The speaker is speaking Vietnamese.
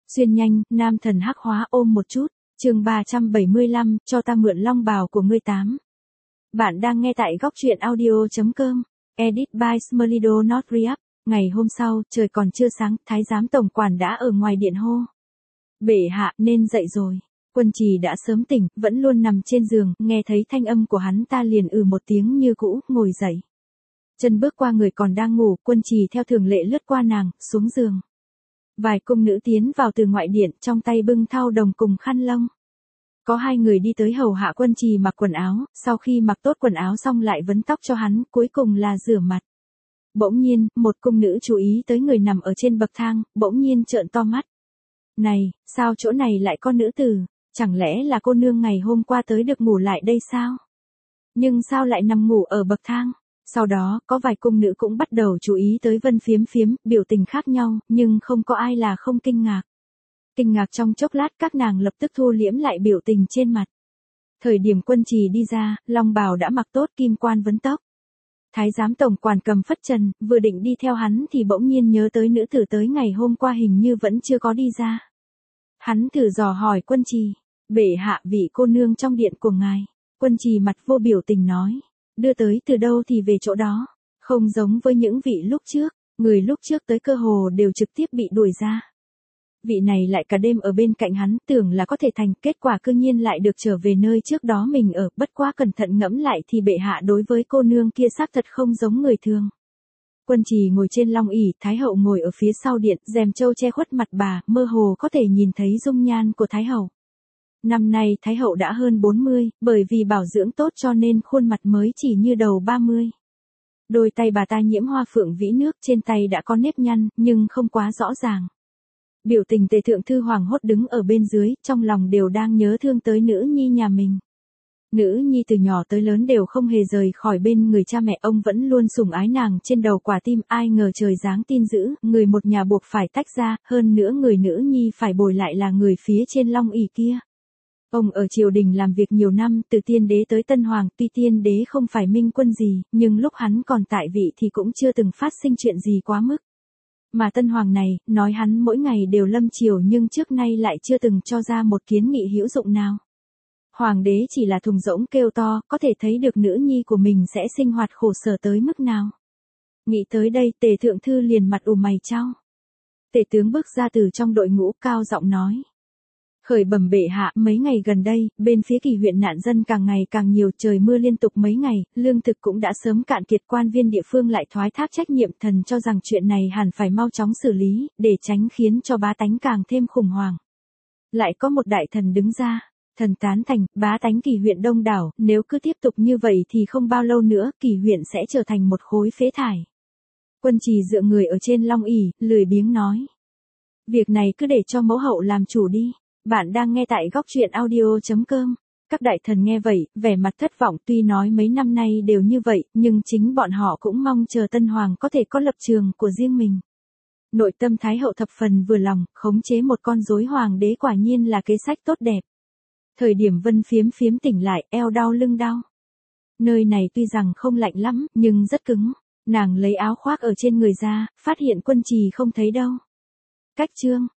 Xuyên nhanh, nam thần hắc hóa ôm một chút. Chương 375, cho ta mượn long bào của ngươi 8. Bạn đang nghe tại góc truyện audio.com. Edit by Smelido Not Re-up. Ngày hôm sau, trời còn chưa sáng, thái giám tổng quản đã ở ngoài điện hô. Bệ hạ, nên dậy rồi. Quân Trì đã sớm tỉnh, vẫn luôn nằm trên giường, nghe thấy thanh âm của hắn ta liền một tiếng như cũ, ngồi dậy. Chân bước qua người còn đang ngủ, Quân Trì theo thường lệ lướt qua nàng, xuống giường. Vài cung nữ tiến vào từ ngoại điện, trong tay bưng thau đồng cùng khăn lông. Có hai người đi tới hầu hạ Quân Trì mặc quần áo, sau khi mặc tốt quần áo xong lại vấn tóc cho hắn, cuối cùng là rửa mặt. Bỗng nhiên, một cung nữ chú ý tới người nằm ở trên bậc thang, bỗng nhiên trợn to mắt. Này, sao chỗ này lại có nữ tử, chẳng lẽ là cô nương ngày hôm qua tới được ngủ lại đây sao? Nhưng sao lại nằm ngủ ở bậc thang? Sau đó, có vài cung nữ cũng bắt đầu chú ý tới Vân Phiếm Phiếm, biểu tình khác nhau, nhưng không có ai là không kinh ngạc. Kinh ngạc trong chốc lát các nàng lập tức thu liễm lại biểu tình trên mặt. Thời điểm Quân Trì đi ra, long bào đã mặc tốt, kim quan vấn tóc. Thái giám tổng quản cầm phất trần, vừa định đi theo hắn thì bỗng nhiên nhớ tới nữ tử tới ngày hôm qua hình như vẫn chưa có đi ra. Hắn thử dò hỏi Quân Trì, bệ hạ vị cô nương trong điện của ngài. Quân Trì mặt vô biểu tình nói, đưa tới từ đâu thì về chỗ đó, không giống với những vị lúc trước, người lúc trước tới cơ hồ đều trực tiếp bị đuổi ra. Vị này lại cả đêm ở bên cạnh hắn, tưởng là có thể thành, kết quả cương nhiên lại được trở về nơi trước đó mình ở, bất quá cẩn thận ngẫm lại thì bệ hạ đối với cô nương kia xác thật không giống người thường. Quân Trì ngồi trên long ỷ, Thái hậu ngồi ở phía sau điện, rèm trâu che khuất mặt bà, mơ hồ có thể nhìn thấy dung nhan của Thái hậu. Năm nay Thái hậu đã hơn 40, bởi vì bảo dưỡng tốt cho nên khuôn mặt mới chỉ như đầu 30. Đôi tay bà ta nhiễm hoa phượng vĩ nước, trên tay đã có nếp nhăn, nhưng không quá rõ ràng. Biểu tình Tề thượng thư hoảng hốt đứng ở bên dưới, trong lòng đều đang nhớ thương tới nữ nhi nhà mình. Nữ nhi từ nhỏ tới lớn đều không hề rời khỏi bên người cha mẹ, ông vẫn luôn sủng ái nàng trên đầu quả tim, ai ngờ trời giáng tin dữ, người một nhà buộc phải tách ra, hơn nữa người nữ nhi phải bồi lại là người phía trên long ỷ kia. Ông ở triều đình làm việc nhiều năm, từ tiên đế tới tân hoàng, tuy tiên đế không phải minh quân gì, nhưng lúc hắn còn tại vị thì cũng chưa từng phát sinh chuyện gì quá mức. Mà tân hoàng này, nói hắn mỗi ngày đều lâm triều nhưng trước nay lại chưa từng cho ra một kiến nghị hữu dụng nào. Hoàng đế chỉ là thùng rỗng kêu to, có thể thấy được nữ nhi của mình sẽ sinh hoạt khổ sở tới mức nào. Nghĩ tới đây, Tề thượng thư liền mặt ủ mày chau. Tề tướng bước ra từ trong đội ngũ, cao giọng nói. Khởi bẩm bệ hạ, mấy ngày gần đây, bên phía Kỳ huyện nạn dân càng ngày càng nhiều, trời mưa liên tục mấy ngày, lương thực cũng đã sớm cạn kiệt, quan viên địa phương lại thoái thác trách nhiệm, thần cho rằng chuyện này hẳn phải mau chóng xử lý, để tránh khiến cho bá tánh càng thêm khủng hoảng. Lại có một đại thần đứng ra, thần tán thành, bá tánh Kỳ huyện đông đảo, nếu cứ tiếp tục như vậy thì không bao lâu nữa, Kỳ huyện sẽ trở thành một khối phế thải. Quân Trì dựa người ở trên long ỷ, lười biếng nói. Việc này cứ để cho mẫu hậu làm chủ đi. Bạn đang nghe tại góc truyện audio.com. Các đại thần nghe vậy, vẻ mặt thất vọng, tuy nói mấy năm nay đều như vậy, nhưng chính bọn họ cũng mong chờ tân hoàng có thể có lập trường của riêng mình. Nội tâm Thái hậu thập phần vừa lòng, khống chế một con rối hoàng đế quả nhiên là kế sách tốt đẹp. Thời điểm Vân Phiếm Phiếm tỉnh lại, eo đau lưng đau. Nơi này tuy rằng không lạnh lắm, nhưng rất cứng. Nàng lấy áo khoác ở trên người ra, phát hiện Quân Trì không thấy đâu. Cách chương.